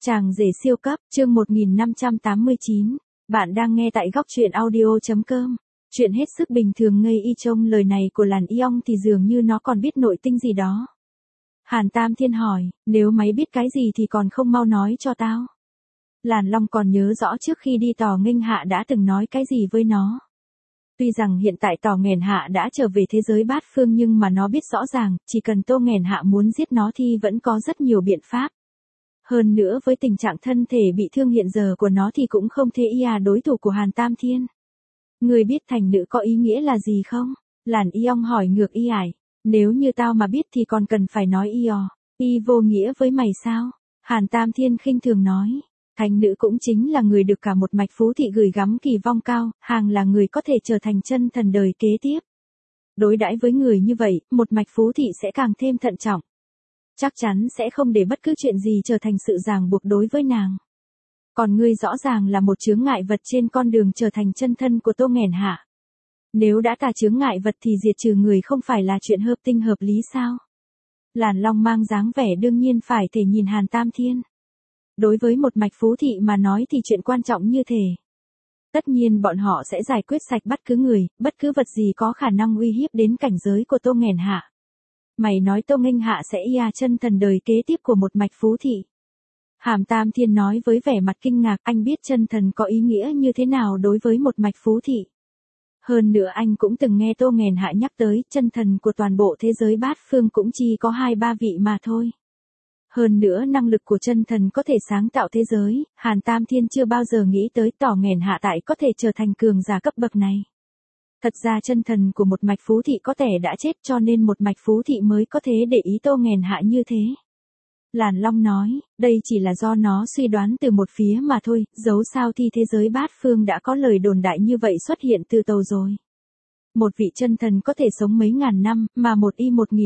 Chàng rể siêu cấp, chương 1589. Bạn đang nghe tại góc truyện audio.com. Chuyện hết sức bình thường ngây y trong lời này của Làn Y Ong thì dường như nó còn biết nội tinh gì đó. Hàn Tam Thiên hỏi, nếu máy biết cái gì thì còn không mau nói cho tao. Làn Long còn nhớ rõ trước khi đi Tò Nghênh Hạ đã từng nói cái gì với nó. Tuy rằng hiện tại Tò Nghèn Hạ đã trở về thế giới bát phương nhưng mà nó biết rõ ràng, chỉ cần Tô Nghèn Hạ muốn giết nó thì vẫn có rất nhiều biện pháp. Hơn nữa với tình trạng thân thể bị thương hiện giờ của nó thì cũng không thể đối thủ của Hàn Tam Thiên. Người biết thành nữ có ý nghĩa là gì không? Làn Y Ong hỏi ngược y ải. Nếu như tao mà biết thì còn cần phải nói y vô nghĩa với mày sao? Hàn Tam Thiên khinh thường nói. Thành nữ cũng chính là người được cả một mạch phú thị gửi gắm kỳ vọng cao, hàng là người có thể trở thành chân thần đời kế tiếp. Đối đãi với người như vậy, một mạch phú thị sẽ càng thêm thận trọng. Chắc chắn sẽ không để bất cứ chuyện gì trở thành sự ràng buộc đối với nàng. Còn ngươi rõ ràng là một chướng ngại vật trên con đường trở thành chân thân của Tô Nghèn Hạ. Nếu đã tà chướng ngại vật thì diệt trừ người không phải là chuyện hợp tình hợp lý sao? Làn Long mang dáng vẻ đương nhiên phải thể nhìn Hàn Tam Thiên. Đối với một mạch phú thị mà nói thì chuyện quan trọng như thế. Tất nhiên bọn họ sẽ giải quyết sạch bất cứ người, bất cứ vật gì có khả năng uy hiếp đến cảnh giới của Tô Nghèn Hạ. Mày nói Tô Nghênh Hạ sẽ chân thần đời kế tiếp của một mạch phú thị. Hàn Tam Thiên nói với vẻ mặt kinh ngạc, anh biết chân thần có ý nghĩa như thế nào đối với một mạch phú thị. Hơn nữa anh cũng từng nghe Tô Nghèn Hạ nhắc tới, chân thần của toàn bộ thế giới bát phương cũng chỉ có 2-3 vị mà thôi. Hơn nữa năng lực của chân thần có thể sáng tạo thế giới, Hàn Tam Thiên chưa bao giờ nghĩ tới Tò Nghèn Hạ tại có thể trở thành cường giả cấp bậc này. Thật ra chân thần của một mạch phú thị có thể đã chết cho nên một mạch phú thị mới có thể để ý Tô Nghèn Hạ như thế. Làn Long nói, đây chỉ là do nó suy đoán từ một phía mà thôi, dẫu sao thì thế giới bát phương đã có lời đồn đại như vậy xuất hiện từ đầu rồi. Một vị chân thần có thể sống mấy ngàn năm, mà một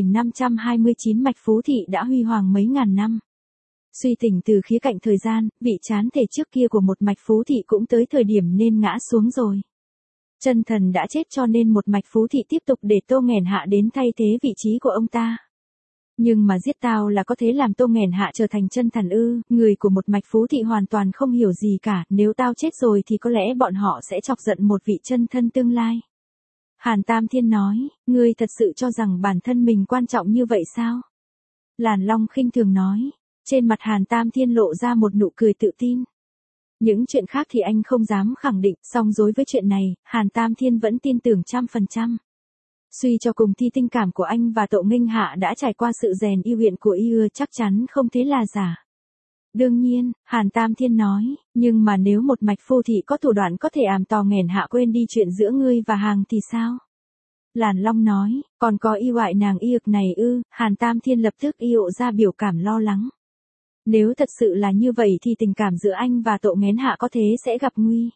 1529 mạch phú thị đã huy hoàng mấy ngàn năm. Suy tỉnh từ khía cạnh thời gian, vị chán thể trước kia của một mạch phú thị cũng tới thời điểm nên ngã xuống rồi. Chân thần đã chết cho nên một mạch phú thị tiếp tục để Tô Nghèn Hạ đến thay thế vị trí của ông ta. Nhưng mà giết tao là có thể làm Tô Nghèn Hạ trở thành chân thần ư? Người của một mạch phú thị hoàn toàn không hiểu gì cả, nếu tao chết rồi thì có lẽ bọn họ sẽ chọc giận một vị chân thân tương lai. Hàn Tam Thiên nói, ngươi thật sự cho rằng bản thân mình quan trọng như vậy sao? Làn Long khinh thường nói, trên mặt Hàn Tam Thiên lộ ra một nụ cười tự tin. Những chuyện khác thì anh không dám khẳng định, song đối với chuyện này, Hàn Tam Thiên vẫn tin tưởng 100%. Suy cho cùng thì tình cảm của anh và Tô Nghênh Hạ đã trải qua sự rèn yêu luyện của chắc chắn không thế là giả. Đương nhiên, Hàn Tam Thiên nói, nhưng mà nếu một mạch phú thị có thủ đoạn có thể ảm Tò Nghèn Hạ quên đi chuyện giữa ngươi và hàng thì sao? Làn Long nói, còn có ngoại nàng ực này ư? Hàn Tam Thiên lập tức ra biểu cảm lo lắng. Nếu thật sự là như vậy thì tình cảm giữa anh và Tô Nghèn Hạ có thế sẽ gặp nguy.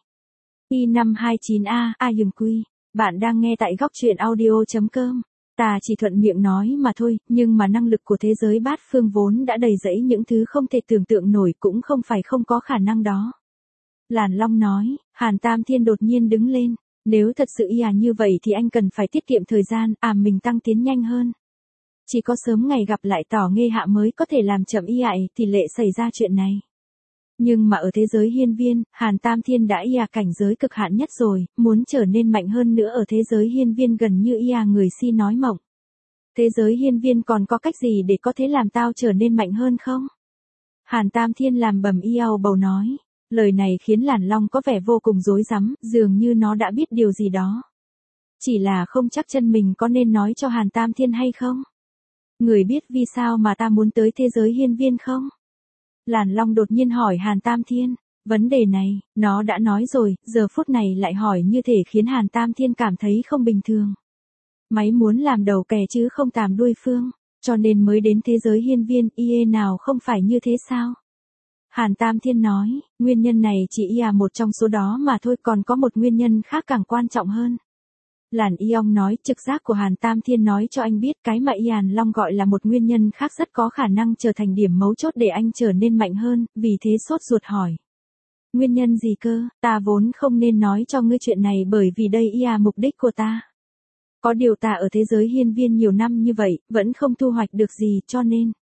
Y529A, dừng quy. Bạn đang nghe tại góc truyện audio.com. Ta chỉ thuận miệng nói mà thôi, nhưng mà năng lực của thế giới bát phương vốn đã đầy rẫy những thứ không thể tưởng tượng nổi, cũng không phải không có khả năng đó. Làn Long nói, Hàn Tam Thiên đột nhiên đứng lên. Nếu thật sự như vậy thì anh cần phải tiết kiệm thời gian, mình tăng tiến nhanh hơn. Chỉ có sớm ngày gặp lại Tò Nghê Hạ mới có thể làm chậm tỷ lệ xảy ra chuyện này. Nhưng mà ở thế giới hiên viên, Hàn Tam Thiên đã cảnh giới cực hạn nhất rồi, muốn trở nên mạnh hơn nữa ở thế giới hiên viên gần như người si nói mộng. Thế giới hiên viên còn có cách gì để có thể làm tao trở nên mạnh hơn không? Hàn Tam Thiên làm bầm bầu nói. Lời này khiến Làn Long có vẻ vô cùng rối rắm, dường như nó đã biết điều gì đó. Chỉ là không chắc chân mình có nên nói cho Hàn Tam Thiên hay không? Người biết vì sao mà ta muốn tới thế giới hiên viên không? Làn Long đột nhiên hỏi Hàn Tam Thiên, vấn đề này, nó đã nói rồi, giờ phút này lại hỏi như thể khiến Hàn Tam Thiên cảm thấy không bình thường. Máy muốn làm đầu kè chứ không tàm đuôi phương, cho nên mới đến thế giới hiên viên, nào không phải như thế sao? Hàn Tam Thiên nói, nguyên nhân này chỉ một trong số đó mà thôi, còn có một nguyên nhân khác càng quan trọng hơn. Làn Y Ong nói, trực giác của Hàn Tam Thiên nói cho anh biết cái mà Hàn Long gọi là một nguyên nhân khác rất có khả năng trở thành điểm mấu chốt để anh trở nên mạnh hơn, vì thế sốt ruột hỏi. Nguyên nhân gì cơ? Ta vốn không nên nói cho ngươi chuyện này bởi vì đây mục đích của ta. Có điều ta ở thế giới hiên viên nhiều năm như vậy, vẫn không thu hoạch được gì cho nên.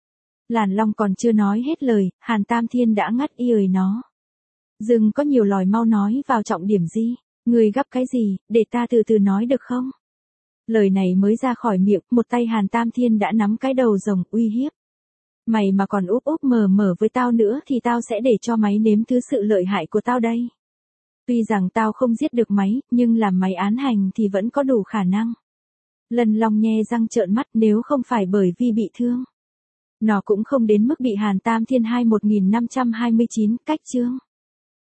Làn Long còn chưa nói hết lời, Hàn Tam Thiên đã ngắt ươi nó. Dừng có nhiều lòi, mau nói vào trọng điểm gì, người gấp cái gì, để ta từ từ nói được không? Lời này mới ra khỏi miệng, một tay Hàn Tam Thiên đã nắm cái đầu rồng uy hiếp. Mày mà còn úp úp mờ mờ với tao nữa thì tao sẽ để cho mày nếm thứ sự lợi hại của tao đây. Tuy rằng tao không giết được mày, nhưng làm mày án hành thì vẫn có đủ khả năng. Lân Long nhe răng trợn mắt, nếu không phải bởi vì bị thương, nó cũng không đến mức bị Hàn Tam Thiên 1529 cách chương.